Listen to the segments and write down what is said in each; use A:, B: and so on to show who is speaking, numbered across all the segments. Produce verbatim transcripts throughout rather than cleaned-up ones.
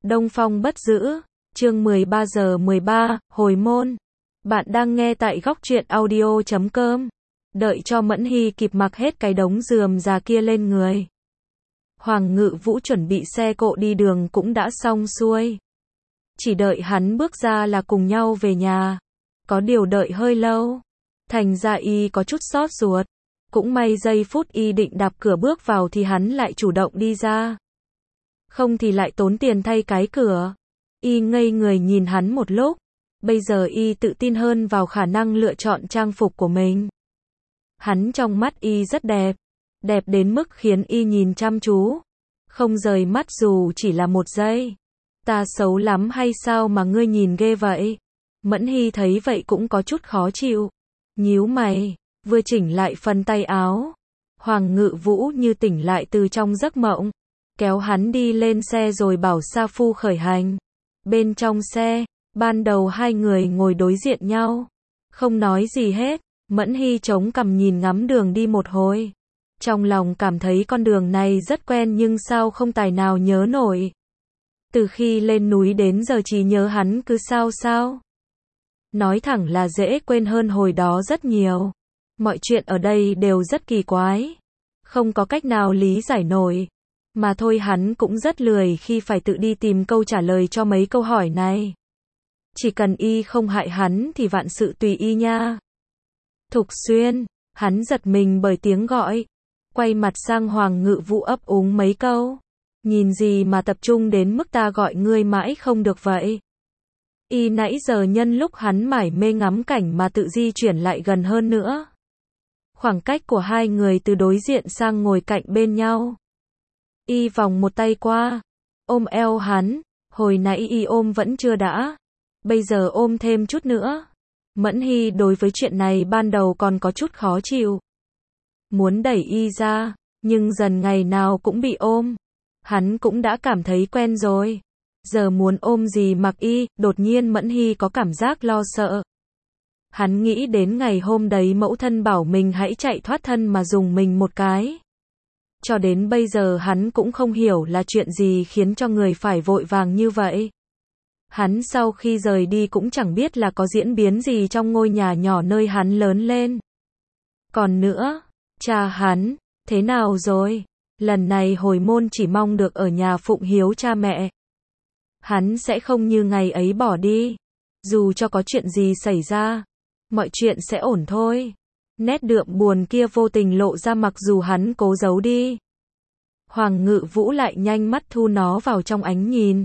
A: Đông Phong bất giữ, chương mười ba giờ mười ba, hồi môn. Bạn đang nghe tại góc truyện audio chấm com. Đợi cho Mẫn Hy kịp mặc hết cái đống rườm rà kia lên người. Hoàng Ngự Vũ chuẩn bị xe cộ đi đường cũng đã xong xuôi. Chỉ đợi hắn bước ra là cùng nhau về nhà. Có điều đợi hơi lâu. Thành ra y có chút xót ruột. Cũng may giây phút y định đạp cửa bước vào thì hắn lại chủ động đi ra. Không thì lại tốn tiền thay cái cửa. Y ngây người nhìn hắn một lúc. Bây giờ y tự tin hơn vào khả năng lựa chọn trang phục của mình. Hắn trong mắt y rất đẹp. Đẹp đến mức khiến y nhìn chăm chú. Không rời mắt dù chỉ là một giây. Ta xấu lắm hay sao mà ngươi nhìn ghê vậy? Mẫn Hy thấy vậy cũng có chút khó chịu. Nhíu mày, vừa chỉnh lại phần tay áo. Hoàng Ngự Vũ như tỉnh lại từ trong giấc mộng. Kéo hắn đi lên xe rồi bảo sa phu khởi hành. Bên trong xe, ban đầu hai người ngồi đối diện nhau. Không nói gì hết, Mẫn Hy chống cằm nhìn ngắm đường đi một hồi. Trong lòng cảm thấy con đường này rất quen nhưng sao không tài nào nhớ nổi. Từ khi lên núi đến giờ chỉ nhớ hắn cứ sao sao. Nói thẳng là dễ quên hơn hồi đó rất nhiều. Mọi chuyện ở đây đều rất kỳ quái. Không có cách nào lý giải nổi. Mà thôi hắn cũng rất lười khi phải tự đi tìm câu trả lời cho mấy câu hỏi này. Chỉ cần y không hại hắn thì vạn sự tùy y nha. Thục Xuyên, hắn giật mình bởi tiếng gọi. Quay mặt sang Hoàng Ngự Vũ ấp úng mấy câu. Nhìn gì mà tập trung đến mức ta gọi ngươi mãi không được vậy. Y nãy giờ nhân lúc hắn mải mê ngắm cảnh mà tự di chuyển lại gần hơn nữa. Khoảng cách của hai người từ đối diện sang ngồi cạnh bên nhau. Y vòng một tay qua, ôm eo hắn, hồi nãy y ôm vẫn chưa đã, bây giờ ôm thêm chút nữa. Mẫn Hy đối với chuyện này ban đầu còn có chút khó chịu. Muốn đẩy y ra, nhưng dần ngày nào cũng bị ôm. Hắn cũng đã cảm thấy quen rồi. Giờ muốn ôm gì mặc y, đột nhiên Mẫn Hy có cảm giác lo sợ. Hắn nghĩ đến ngày hôm đấy mẫu thân bảo mình hãy chạy thoát thân mà dùng mình một cái. Cho đến bây giờ hắn cũng không hiểu là chuyện gì khiến cho người phải vội vàng như vậy. Hắn sau khi rời đi cũng chẳng biết là có diễn biến gì trong ngôi nhà nhỏ nơi hắn lớn lên. Còn nữa, cha hắn, thế nào rồi? Lần này hồi môn chỉ mong được ở nhà phụng hiếu cha mẹ. Hắn sẽ không như ngày ấy bỏ đi. Dù cho có chuyện gì xảy ra, mọi chuyện sẽ ổn thôi. Nét đượm buồn kia vô tình lộ ra mặc dù hắn cố giấu đi. Hoàng Ngự Vũ lại nhanh mắt thu nó vào trong ánh nhìn.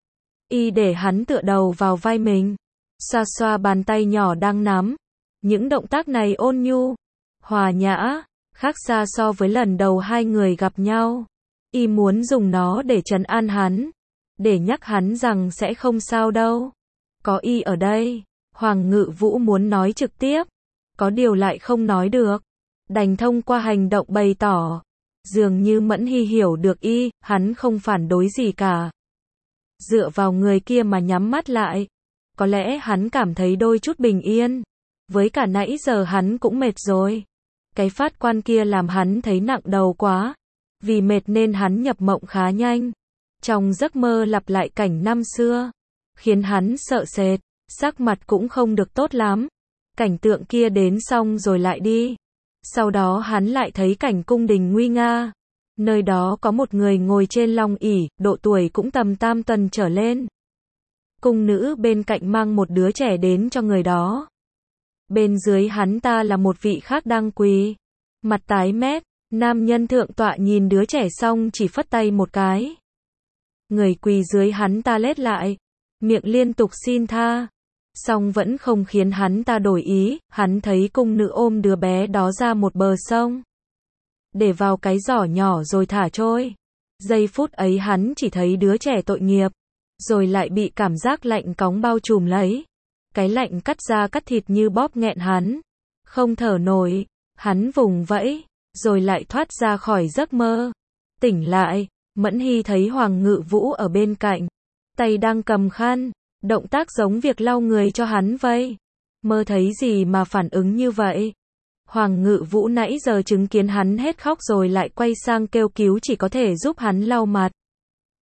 A: Y để hắn tựa đầu vào vai mình. Xoa xoa bàn tay nhỏ đang nắm. Những động tác này ôn nhu, hòa nhã, khác xa so với lần đầu hai người gặp nhau. Y muốn dùng nó để trấn an hắn. Để nhắc hắn rằng sẽ không sao đâu. Có y ở đây. Hoàng Ngự Vũ muốn nói trực tiếp. Có điều lại không nói được. Đành thông qua hành động bày tỏ. Dường như Mẫn Hy hiểu được y, hắn không phản đối gì cả. Dựa vào người kia mà nhắm mắt lại. Có lẽ hắn cảm thấy đôi chút bình yên. Với cả nãy giờ hắn cũng mệt rồi. Cái phát quan kia làm hắn thấy nặng đầu quá. Vì mệt nên hắn nhập mộng khá nhanh. Trong giấc mơ lặp lại cảnh năm xưa. Khiến hắn sợ sệt, sắc mặt cũng không được tốt lắm. Cảnh tượng kia đến xong rồi lại đi. Sau đó hắn lại thấy cảnh cung đình nguy nga. Nơi đó có một người ngồi trên long ỷ, độ tuổi cũng tầm tam tuần trở lên. Cung nữ bên cạnh mang một đứa trẻ đến cho người đó. Bên dưới hắn ta là một vị khác đang quỳ. Mặt tái mét, nam nhân thượng tọa nhìn đứa trẻ xong chỉ phất tay một cái. Người quỳ dưới hắn ta lết lại, miệng liên tục xin tha. Song vẫn không khiến hắn ta đổi ý, hắn thấy cung nữ ôm đứa bé đó ra một bờ sông. Để vào cái giỏ nhỏ rồi thả trôi. Giây phút ấy hắn chỉ thấy đứa trẻ tội nghiệp. Rồi lại bị cảm giác lạnh cóng bao trùm lấy. Cái lạnh cắt da cắt thịt như bóp nghẹn hắn. Không thở nổi, hắn vùng vẫy, rồi lại thoát ra khỏi giấc mơ. Tỉnh lại, Mẫn Hy thấy Hoàng Ngự Vũ ở bên cạnh. Tay đang cầm khăn. Động tác giống việc lau người cho hắn vậy. Mơ thấy gì mà phản ứng như vậy? Hoàng Ngự Vũ nãy giờ chứng kiến hắn hết khóc rồi lại quay sang kêu cứu chỉ có thể giúp hắn lau mặt.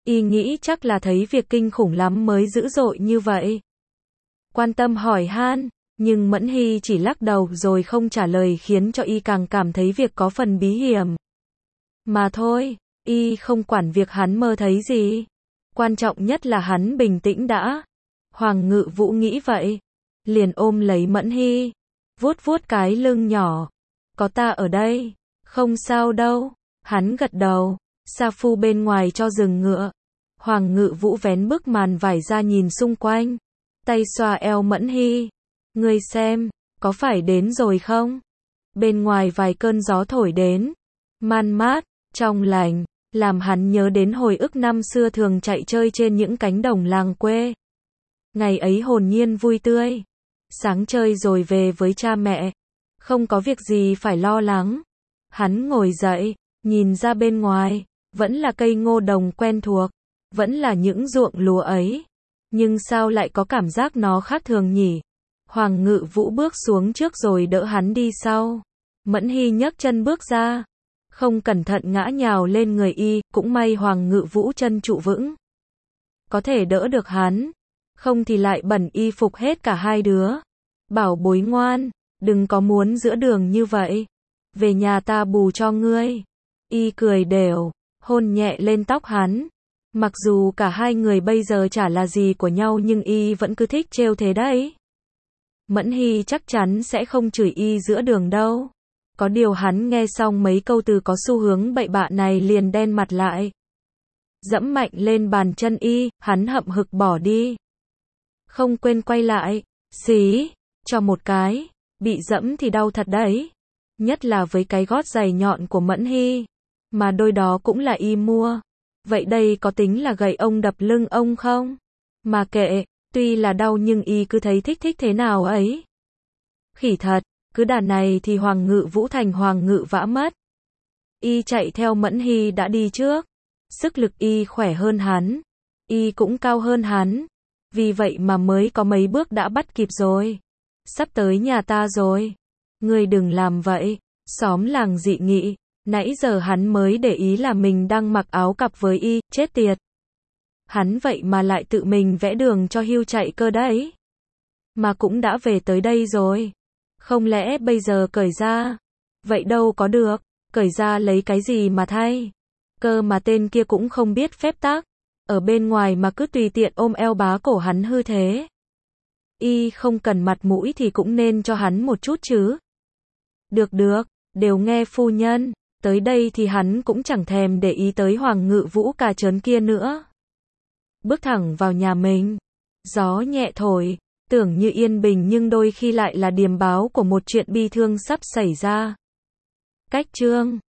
A: Y nghĩ chắc là thấy việc kinh khủng lắm mới dữ dội như vậy. Quan tâm hỏi han, nhưng Mẫn Hy chỉ lắc đầu rồi không trả lời khiến cho Y càng cảm thấy việc có phần bí hiểm. Mà thôi, Y không quản việc hắn mơ thấy gì. Quan trọng nhất là hắn bình tĩnh đã. Hoàng Ngự Vũ nghĩ vậy. Liền ôm lấy Mẫn Hy. Vuốt vuốt cái lưng nhỏ. Có ta ở đây. Không sao đâu. Hắn gật đầu. Sa Phu bên ngoài cho dừng ngựa. Hoàng Ngự Vũ vén bức màn vải ra nhìn xung quanh. Tay xoa eo Mẫn Hy. Ngươi xem, có phải đến rồi không? Bên ngoài vài cơn gió thổi đến. Man mát, trong lành, làm hắn nhớ đến hồi ức năm xưa thường chạy chơi trên những cánh đồng làng quê. Ngày ấy hồn nhiên vui tươi. Sáng chơi rồi về với cha mẹ. Không có việc gì phải lo lắng. Hắn ngồi dậy, nhìn ra bên ngoài, vẫn là cây ngô đồng quen thuộc, vẫn là những ruộng lúa ấy. Nhưng sao lại có cảm giác nó khác thường nhỉ? Hoàng Ngự Vũ bước xuống trước rồi đỡ hắn đi sau. Mẫn Hy nhấc chân bước ra. Không cẩn thận ngã nhào lên người Y, cũng may Hoàng Ngự Vũ chân trụ vững. Có thể đỡ được hắn. Không thì lại bẩn y phục hết cả hai đứa. Bảo bối ngoan, đừng có muốn giữa đường như vậy. Về nhà ta bù cho ngươi. Y cười đều, hôn nhẹ lên tóc hắn. Mặc dù cả hai người bây giờ chả là gì của nhau nhưng Y vẫn cứ thích trêu thế đấy. Mẫn Hy chắc chắn sẽ không chửi Y giữa đường đâu. Có điều hắn nghe xong mấy câu từ có xu hướng bậy bạ này liền đen mặt lại. Dẫm mạnh lên bàn chân Y, hắn hậm hực bỏ đi. Không quên quay lại, xí, cho một cái, bị dẫm thì đau thật đấy. Nhất là với cái gót giày nhọn của Mẫn Hy. Mà đôi đó cũng là Y mua. Vậy đây có tính là gậy ông đập lưng ông không? Mà kệ, tuy là đau nhưng Y cứ thấy thích thích thế nào ấy. Khỉ thật, cứ đà này thì Hoàng Ngự Vũ thành Hoàng Ngự Vã mất. Y chạy theo Mẫn Hy đã đi trước. Sức lực Y khỏe hơn hắn. Y cũng cao hơn hắn. Vì vậy mà mới có mấy bước đã bắt kịp rồi. Sắp tới nhà ta rồi. Ngươi đừng làm vậy. Xóm làng dị nghị. Nãy giờ hắn mới để ý là mình đang mặc áo cặp với Y, chết tiệt. Hắn vậy mà lại tự mình vẽ đường cho Hưu chạy cơ đấy. Mà cũng đã về tới đây rồi. Không lẽ bây giờ cởi ra? Vậy đâu có được. Cởi ra lấy cái gì mà thay? Cơ mà tên kia cũng không biết phép tắc. Ở bên ngoài mà cứ tùy tiện ôm eo bá cổ hắn hư thế. Y không cần mặt mũi thì cũng nên cho hắn một chút chứ. Được được, đều nghe phu nhân. Tới đây thì hắn cũng chẳng thèm để ý tới Hoàng Ngự Vũ cà trớn kia nữa. Bước thẳng vào nhà mình. Gió nhẹ thổi, tưởng như yên bình nhưng đôi khi lại là điềm báo của một chuyện bi thương sắp xảy ra. Cách chương